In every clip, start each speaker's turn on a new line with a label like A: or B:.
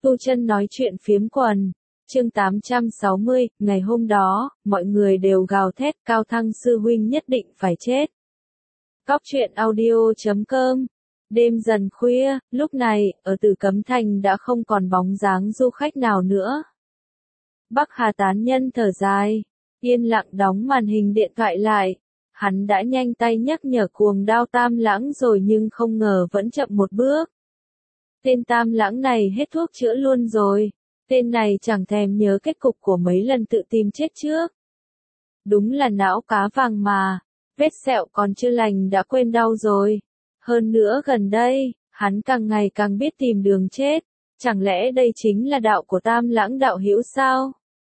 A: Tu Chân nói chuyện phiếm quần. Chương 860, ngày hôm đó, mọi người đều gào thét Cao Thăng sư huynh nhất định phải chết. Góc truyện audio.com. Đêm dần khuya, lúc này, ở Tử Cấm Thành đã không còn bóng dáng du khách nào nữa. Bắc Hà tán nhân thở dài, yên lặng đóng màn hình điện thoại lại. Hắn đã nhanh tay nhắc nhở Cuồng Đao Tam Lãng rồi nhưng không ngờ vẫn chậm một bước. Tên Tam Lãng này hết thuốc chữa luôn rồi. Tên này chẳng thèm nhớ kết cục của mấy lần tự tìm chết trước. Đúng là não cá vàng mà, vết sẹo còn chưa lành đã quên đau rồi. Hơn nữa gần đây, hắn càng ngày càng biết tìm đường chết. Chẳng lẽ đây chính là đạo của Tam Lãng đạo hữu sao?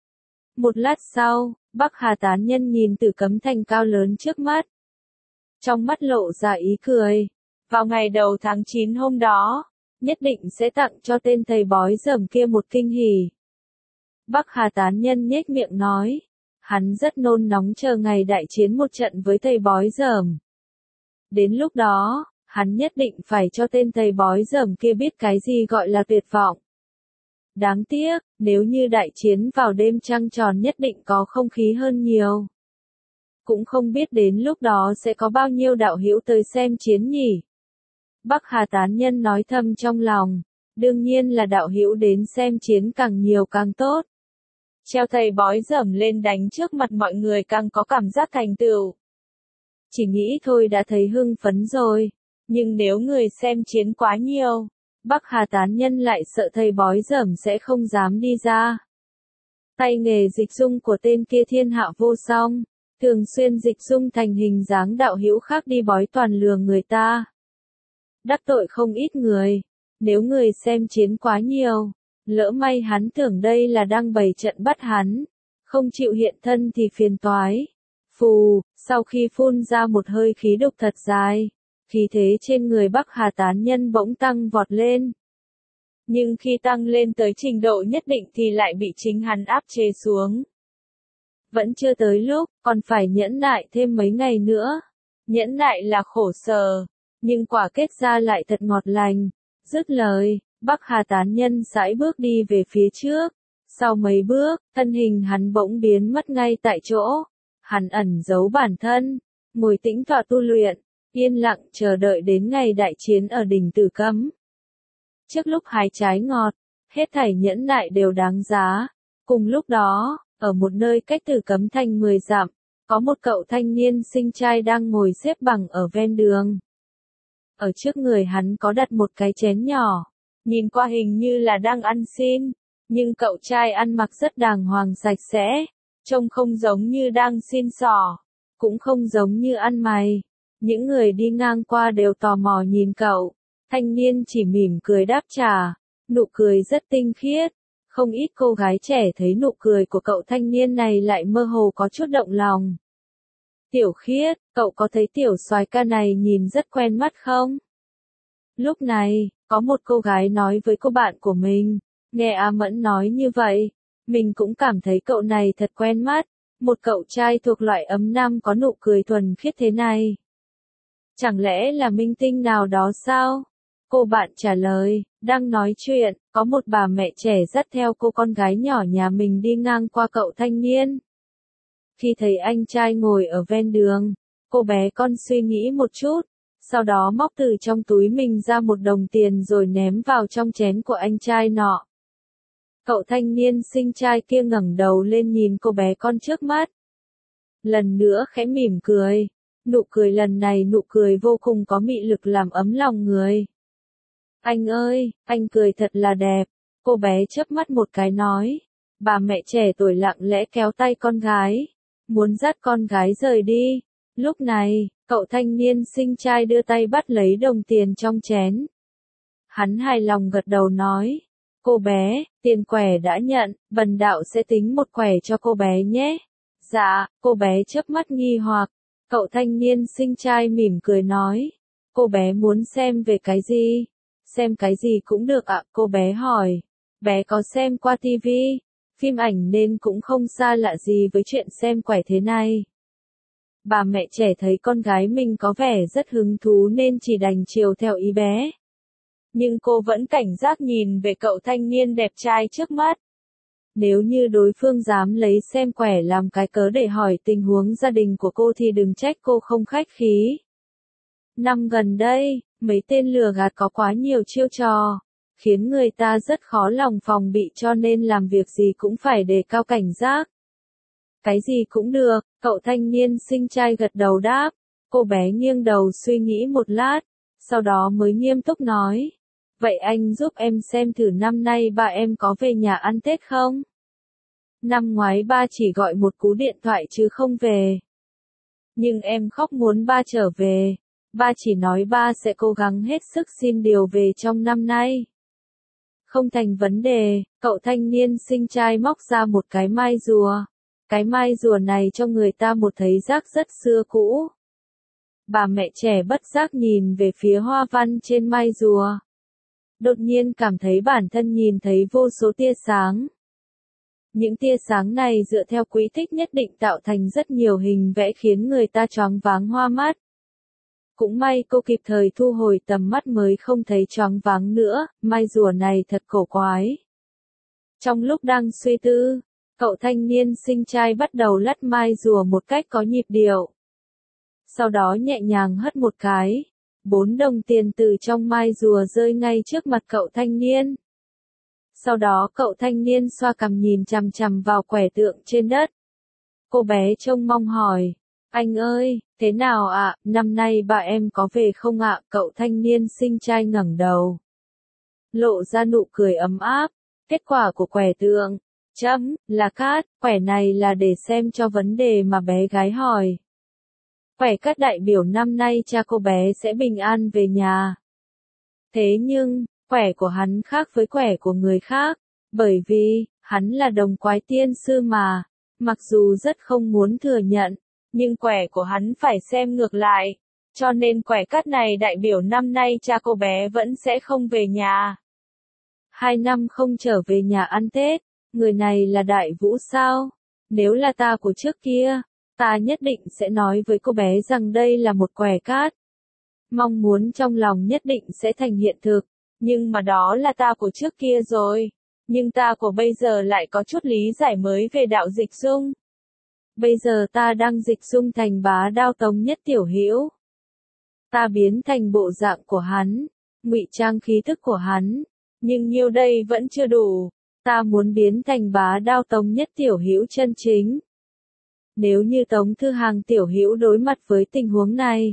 A: Một lát sau, Bắc Hà tán nhân nhìn Tử Cấm Thành cao lớn trước mắt. Trong mắt lộ ra ý cười. Vào ngày đầu tháng 9 hôm đó, nhất định sẽ tặng cho tên thầy bói dởm kia một kinh hỉ. Bắc Hà tán nhân nhếch miệng nói. Hắn rất nôn nóng chờ ngày đại chiến một trận với thầy bói dởm. Đến lúc đó, hắn nhất định phải cho tên thầy bói dởm kia biết cái gì gọi là tuyệt vọng. Đáng tiếc, nếu như đại chiến vào đêm trăng tròn nhất định có không khí hơn nhiều. Cũng không biết đến lúc đó sẽ có bao nhiêu đạo hữu tới xem chiến nhỉ. Bắc Hà tán nhân nói thầm trong lòng, đương nhiên là đạo hữu đến xem chiến càng nhiều càng tốt. Treo thầy bói dởm lên đánh trước mặt mọi người càng có cảm giác thành tựu. Chỉ nghĩ thôi đã thấy hưng phấn rồi, nhưng nếu người xem chiến quá nhiều, Bắc Hà tán nhân lại sợ thầy bói dởm sẽ không dám đi ra. Tay nghề dịch dung của tên kia thiên hạ vô song, thường xuyên dịch dung thành hình dáng đạo hữu khác đi bói toàn lừa người ta. Đắc tội không ít người, nếu người xem chiến quá nhiều, lỡ may hắn tưởng đây là đang bày trận bắt hắn, không chịu hiện thân thì phiền toái. Phù, sau khi phun ra một hơi khí độc thật dài, khí thế trên người Bắc Hà tán nhân bỗng tăng vọt lên. Nhưng khi tăng lên tới trình độ nhất định thì lại bị chính hắn áp chế xuống. Vẫn chưa tới lúc, còn phải nhẫn nại thêm mấy ngày nữa. Nhẫn nại là khổ sở, nhưng quả kết ra lại thật ngọt lành. Dứt lời, Bắc Hà tán nhân sải bước đi về phía trước. Sau mấy bước, thân hình hắn bỗng biến mất ngay tại chỗ. Hắn ẩn giấu bản thân, ngồi tĩnh tọa tu luyện, yên lặng chờ đợi đến ngày đại chiến ở đỉnh Tử Cấm. Trước lúc hái trái ngọt, hết thảy nhẫn nại đều đáng giá. Cùng lúc đó, ở một nơi cách Tử Cấm Thành 10 dặm, có một cậu thanh niên xinh trai đang ngồi xếp bằng ở ven đường. Ở trước người hắn có đặt một cái chén nhỏ, nhìn qua hình như là đang ăn xin, nhưng cậu trai ăn mặc rất đàng hoàng sạch sẽ, trông không giống như đang xin xỏ, cũng không giống như ăn mày. Những người đi ngang qua đều tò mò nhìn cậu, thanh niên chỉ mỉm cười đáp trả, nụ cười rất tinh khiết. Không ít cô gái trẻ thấy nụ cười của cậu thanh niên này lại mơ hồ có chút động lòng. Tiểu Khiết, cậu có thấy tiểu soái ca này nhìn rất quen mắt không? Lúc này, có một cô gái nói với cô bạn của mình, nghe A Mẫn nói như vậy, mình cũng cảm thấy cậu này thật quen mắt, một cậu trai thuộc loại ấm nam có nụ cười thuần khiết thế này. Chẳng lẽ là minh tinh nào đó sao? Cô bạn trả lời, đang nói chuyện, có một bà mẹ trẻ dắt theo cô con gái nhỏ nhà mình đi ngang qua cậu thanh niên. Khi thấy anh trai ngồi ở ven đường, cô bé con suy nghĩ một chút, sau đó móc từ trong túi mình ra một đồng tiền rồi ném vào trong chén của anh trai nọ. Cậu thanh niên xinh trai kia ngẩng đầu lên nhìn cô bé con trước mắt. Lần nữa khẽ mỉm cười, nụ cười lần này nụ cười vô cùng có mị lực làm ấm lòng người. Anh ơi, anh cười thật là đẹp, cô bé chớp mắt một cái nói. Bà mẹ trẻ tuổi lặng lẽ kéo tay con gái, muốn dắt con gái rời đi. Lúc này, cậu thanh niên xinh trai đưa tay bắt lấy đồng tiền trong chén. Hắn hài lòng gật đầu nói, cô bé, tiền quẻ đã nhận, bần đạo sẽ tính một quẻ cho cô bé nhé. Dạ, cô bé chớp mắt nghi hoặc, cậu thanh niên xinh trai mỉm cười nói, cô bé muốn xem về cái gì? Xem cái gì cũng được ạ, cô bé hỏi. Bé có xem qua tivi, phim ảnh nên cũng không xa lạ gì với chuyện xem quẻ thế này. Bà mẹ trẻ thấy con gái mình có vẻ rất hứng thú nên chỉ đành chiều theo ý bé. Nhưng cô vẫn cảnh giác nhìn về cậu thanh niên đẹp trai trước mắt. Nếu như đối phương dám lấy xem quẻ làm cái cớ để hỏi tình huống gia đình của cô thì đừng trách cô không khách khí. Năm gần đây, mấy tên lừa gạt có quá nhiều chiêu trò, khiến người ta rất khó lòng phòng bị, cho nên làm việc gì cũng phải đề cao cảnh giác. Cái gì cũng được, cậu thanh niên xinh trai gật đầu đáp. Cô bé nghiêng đầu suy nghĩ một lát, sau đó mới nghiêm túc nói. Vậy anh giúp em xem thử năm nay ba em có về nhà ăn Tết không? Năm ngoái ba chỉ gọi một cú điện thoại chứ không về. Nhưng em khóc muốn ba trở về. Ba chỉ nói ba sẽ cố gắng hết sức xin điều về trong năm nay. Không thành vấn đề, cậu thanh niên xinh trai móc ra một cái mai rùa. Cái mai rùa này cho người ta một thấy giác rất xưa cũ. Bà mẹ trẻ bất giác nhìn về phía hoa văn trên mai rùa. Đột nhiên cảm thấy bản thân nhìn thấy vô số tia sáng. Những tia sáng này dựa theo quỹ tích nhất định tạo thành rất nhiều hình vẽ khiến người ta choáng váng hoa mắt. Cũng may cô kịp thời thu hồi tầm mắt mới không thấy choáng váng nữa, mai rùa này thật cổ quái. Trong lúc đang suy tư, cậu thanh niên xinh trai bắt đầu lắc mai rùa một cách có nhịp điệu. Sau đó nhẹ nhàng hất một cái, 4 đồng tiền từ trong mai rùa rơi ngay trước mặt cậu thanh niên. Sau đó cậu thanh niên xoa cằm nhìn chằm chằm vào quẻ tượng trên đất. Cô bé trông mong hỏi, anh ơi, thế nào ạ, năm nay ba em có về không ạ? Cậu thanh niên xinh trai ngẩng đầu, lộ ra nụ cười ấm áp. Kết quả của quẻ tượng, là cát, quẻ này là để xem cho vấn đề mà bé gái hỏi. Quẻ cát đại biểu năm nay cha cô bé sẽ bình an về nhà. Thế nhưng, quẻ của hắn khác với quẻ của người khác, bởi vì, hắn là đồng quái tiên sư mà. Mặc dù rất không muốn thừa nhận, nhưng quẻ của hắn phải xem ngược lại. Cho nên quẻ cát này đại biểu năm nay cha cô bé vẫn sẽ không về nhà. 2 năm không trở về nhà ăn Tết, người này là Đại Vũ sao? Nếu là ta của trước kia, ta nhất định sẽ nói với cô bé rằng đây là một quẻ cát. Mong muốn trong lòng nhất định sẽ thành hiện thực, nhưng mà đó là ta của trước kia rồi. Nhưng ta của bây giờ lại có chút lý giải mới về đạo dịch dung. Bây giờ ta đang dịch dung thành Bá Đao Tống Nhất Tiểu Hữu. Ta biến thành bộ dạng của hắn, ngụy trang khí thức của hắn, nhưng nhiêu đây vẫn chưa đủ. Ta muốn biến thành Bá Đao Tống Nhất Tiểu Hữu chân chính. Nếu như Tống Thư Hàng Tiểu Hữu đối mặt với tình huống này,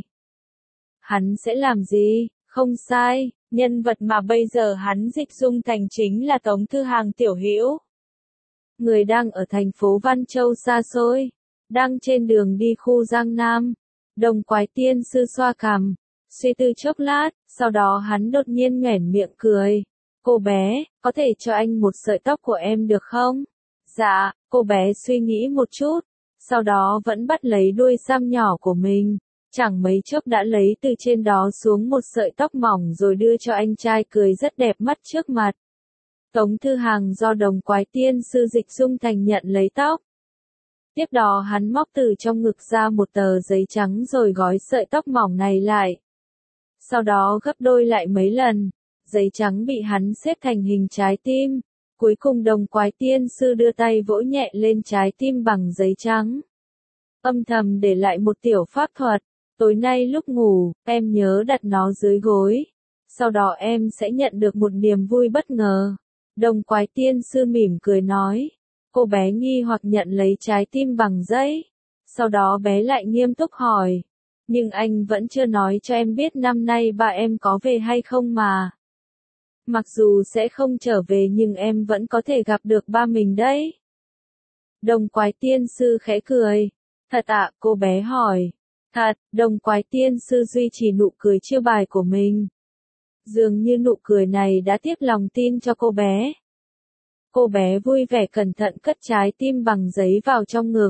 A: hắn sẽ làm gì? Không sai, nhân vật mà bây giờ hắn dịch dung thành chính là Tống Thư Hàng Tiểu Hữu. Người đang ở thành phố Văn Châu xa xôi, đang trên đường đi khu Giang Nam. Đồng quái tiên sư xoa cằm, suy tư chốc lát, sau đó hắn đột nhiên nhoẻn miệng cười. Cô bé, có thể cho anh một sợi tóc của em được không? Dạ, cô bé suy nghĩ một chút, sau đó vẫn bắt lấy đuôi sam nhỏ của mình. Chẳng mấy chốc đã lấy từ trên đó xuống một sợi tóc mỏng rồi đưa cho anh trai cười rất đẹp mắt trước mặt. Tống Thư Hàng do đồng quái tiên sư dịch dung thành nhận lấy tóc. Tiếp đó hắn móc từ trong ngực ra một tờ giấy trắng rồi gói sợi tóc mỏng này lại. Sau đó gấp đôi lại mấy lần, giấy trắng bị hắn xếp thành hình trái tim. Cuối cùng đồng quái tiên sư đưa tay vỗ nhẹ lên trái tim bằng giấy trắng. Âm thầm để lại một tiểu pháp thuật. Tối nay lúc ngủ, em nhớ đặt nó dưới gối. Sau đó em sẽ nhận được một niềm vui bất ngờ. Đồng quái tiên sư mỉm cười nói. Cô bé nghi hoặc nhận lấy trái tim bằng giấy. Sau đó bé lại nghiêm túc hỏi. Nhưng anh vẫn chưa nói cho em biết năm nay ba em có về hay không mà. Mặc dù sẽ không trở về nhưng em vẫn có thể gặp được ba mình đấy. Đồng quái tiên sư khẽ cười. Thật ạ, cô bé hỏi. Thật, đồng quái tiên sư duy trì nụ cười chiêu bài của mình. Dường như nụ cười này đã tiếp lòng tin cho cô bé. Cô bé vui vẻ cẩn thận cất trái tim bằng giấy vào trong ngực.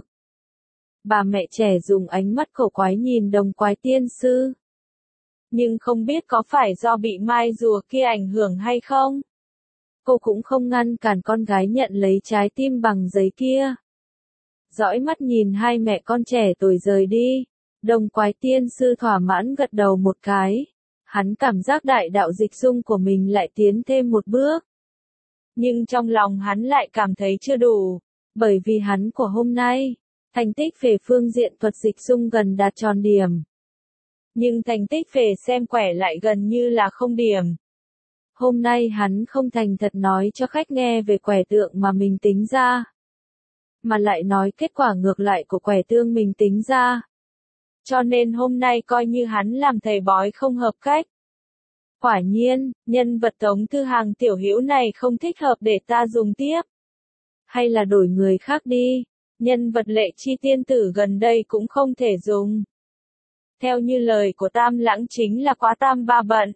A: Bà mẹ trẻ dùng ánh mắt cổ quái nhìn đồng quái tiên sư. Nhưng không biết có phải do bị mai rùa kia ảnh hưởng hay không? Cô cũng không ngăn cản con gái nhận lấy trái tim bằng giấy kia. Dõi mắt nhìn hai mẹ con trẻ tuổi rời đi. Đồng quái tiên sư thỏa mãn gật đầu một cái. hắn cảm giác đại đạo dịch dung của mình lại tiến thêm một bước. Nhưng trong lòng hắn lại cảm thấy chưa đủ, bởi vì hắn của hôm nay, thành tích về phương diện thuật dịch dung gần đạt tròn điểm. Nhưng thành tích về xem quẻ lại gần như là không điểm. Hôm nay hắn không thành thật nói cho khách nghe về quẻ tượng mà mình tính ra, mà lại nói kết quả ngược lại của quẻ tương mình tính ra. Cho nên hôm nay coi như hắn làm thầy bói không hợp cách. Quả nhiên, nhân vật Tống Thư Hàng tiểu hữu này không thích hợp để ta dùng tiếp. Hay là đổi người khác đi, nhân vật Lệ Chi tiên tử gần đây cũng không thể dùng. Theo như lời của Tam Lãng chính là quá tam ba bận.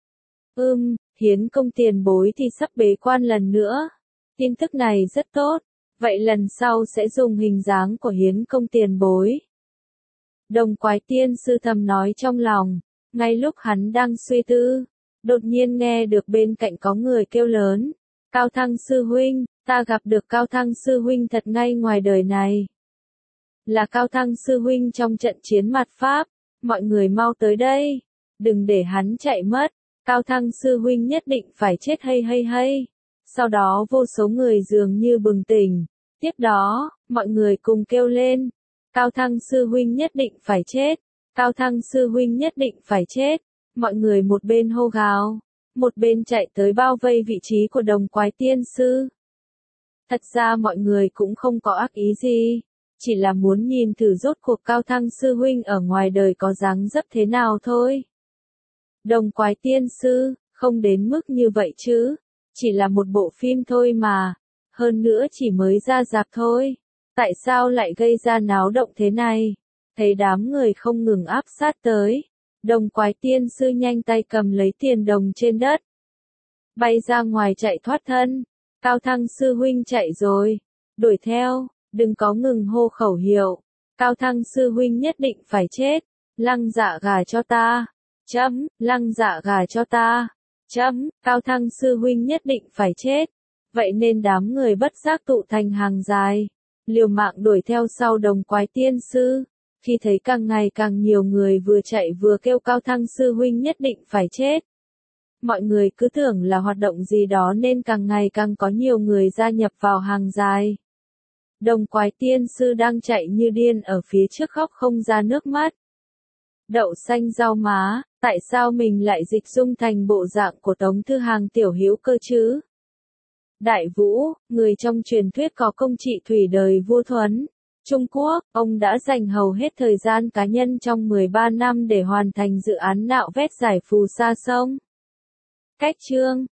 A: Hiến công tiền bối thì sắp bế quan lần nữa. Tin tức này rất tốt, vậy lần sau sẽ dùng hình dáng của Hiến công tiền bối. Đồng Quái Tiên sư thầm nói trong lòng, ngay lúc hắn đang suy tư, đột nhiên nghe được bên cạnh có người kêu lớn, Cao Thăng sư huynh, ta gặp được Cao Thăng sư huynh thật ngay ngoài đời này. Là Cao Thăng sư huynh trong trận chiến mạt Pháp, mọi người mau tới đây, đừng để hắn chạy mất, Cao Thăng sư huynh nhất định phải chết hay. Sau đó vô số người dường như bừng tỉnh, tiếp đó, mọi người cùng kêu lên, Cao Thăng sư huynh nhất định phải chết, Cao Thăng sư huynh nhất định phải chết, mọi người một bên hô gào, một bên chạy tới bao vây vị trí của Đồng Quái Tiên sư. Thật ra mọi người cũng không có ác ý gì, chỉ là muốn nhìn thử rốt cuộc Cao Thăng sư huynh ở ngoài đời có dáng dấp thế nào thôi. Đồng Quái Tiên sư, không đến mức như vậy chứ, chỉ là một bộ phim thôi mà, hơn nữa chỉ mới ra rạp thôi, tại sao lại gây ra náo động thế này? Thấy đám người không ngừng áp sát tới, Đồng Quái Tiên sư nhanh tay cầm lấy tiền đồng trên đất, bay ra ngoài chạy thoát thân. Cao Thăng sư huynh chạy rồi, đuổi theo, đừng có ngừng hô khẩu hiệu, Cao Thăng sư huynh nhất định phải chết, lăng dạ gà cho ta, lăng dạ gà cho ta, Cao Thăng sư huynh nhất định phải chết. Vậy nên đám người bất giác tụ thành hàng dài, liều mạng đuổi theo sau Đồng Quái Tiên sư. Khi thấy càng ngày càng nhiều người vừa chạy vừa kêu Cao Thăng sư huynh nhất định phải chết, mọi người cứ tưởng là hoạt động gì đó nên càng ngày càng có nhiều người gia nhập vào hàng dài. Đồng Quái Tiên sư đang chạy như điên ở phía trước khóc không ra nước mắt. Đậu xanh rau má, tại sao mình lại dịch dung thành bộ dạng của Tống Thư Hàng tiểu hữu cơ chứ? Đại Vũ, người trong truyền thuyết có công trị thủy đời vua Thuấn, Trung Quốc, ông đã dành hầu hết thời gian cá nhân trong 13 năm để hoàn thành dự án nạo vét giải phù sa sông. Cách chương